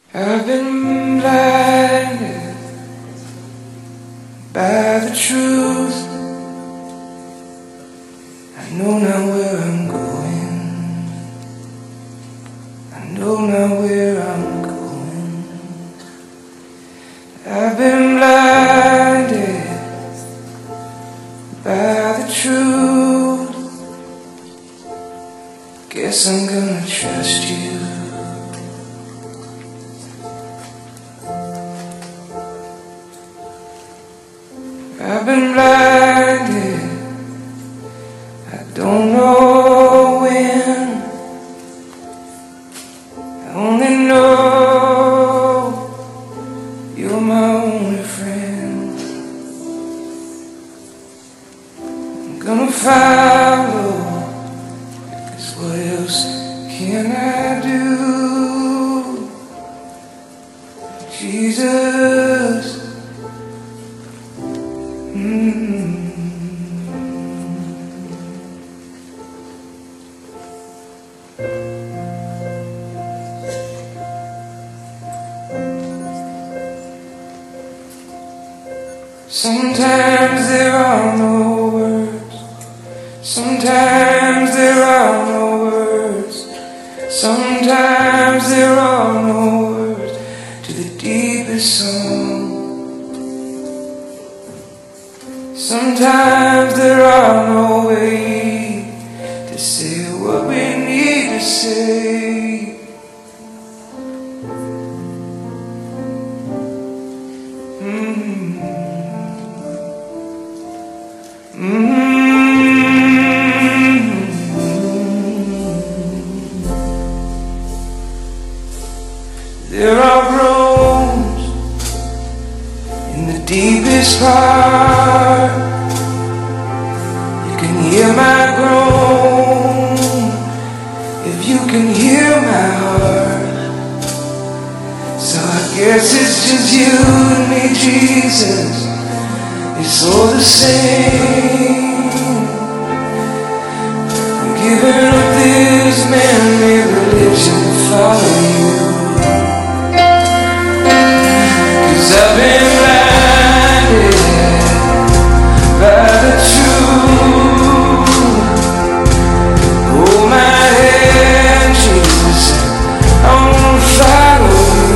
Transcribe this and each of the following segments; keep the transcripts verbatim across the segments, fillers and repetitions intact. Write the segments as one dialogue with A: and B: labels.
A: I've been blinded by the truth. I know now where I'm going. I know now where I'm going. I've been blinded by the truth. Guess I'm gonna trust you. I've been blinded, I don't know when. I only know you're my only friend. I'm gonna follow, 'cause what else can I do? Jesus. Mm-hmm. Sometimes there are no words. Sometimes there are no words. Sometimes there are no words to the deepest song. Sometimes there are no way to say what we need to say. Mm-hmm. Mm-hmm. There are groans in the deepest part. You can hear my groan if you can hear my heart. So I guess it's just you and me, Jesus. It's all the same. I'm giving up this man-made religion to follow you. 'Cause I've been by the truth. Hold my hand, Jesus, I wanna follow you.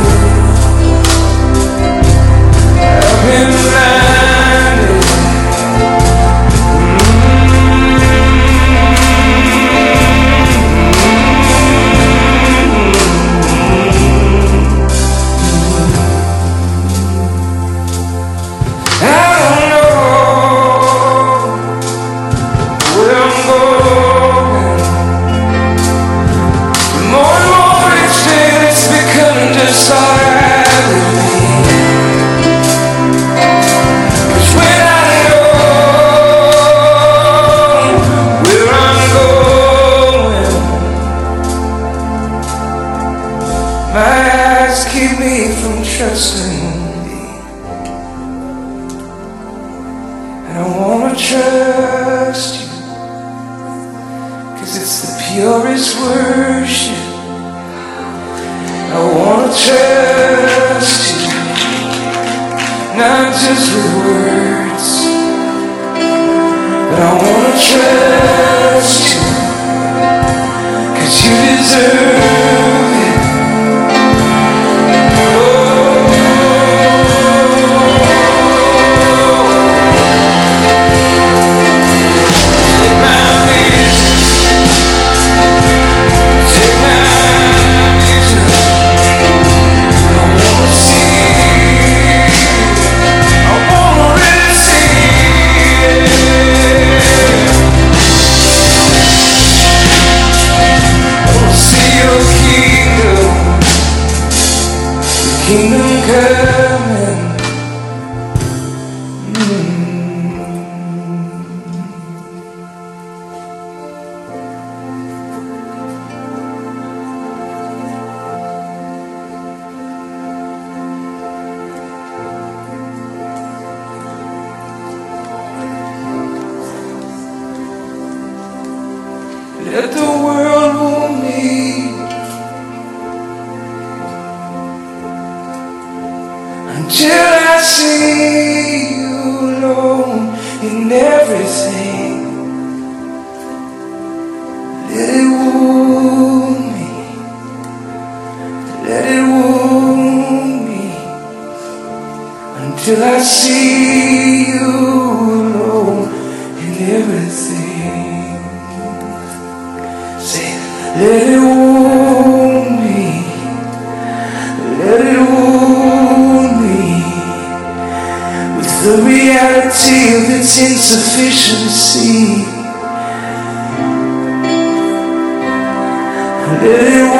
A: I've been blinded. I don't know keep me from trusting thee. And I wanna trust you, 'cause it's the purest worship. I wanna trust you, not just with words, but I wanna trust you, 'cause you deserve it. Kingdom coming. Mm. Let the world move me. until I see you alone in everything. Let it wound me, let it wound me, until I see you alone in everything. Say, let it wound me, let it wound me, with the reality of its insufficiency. Let it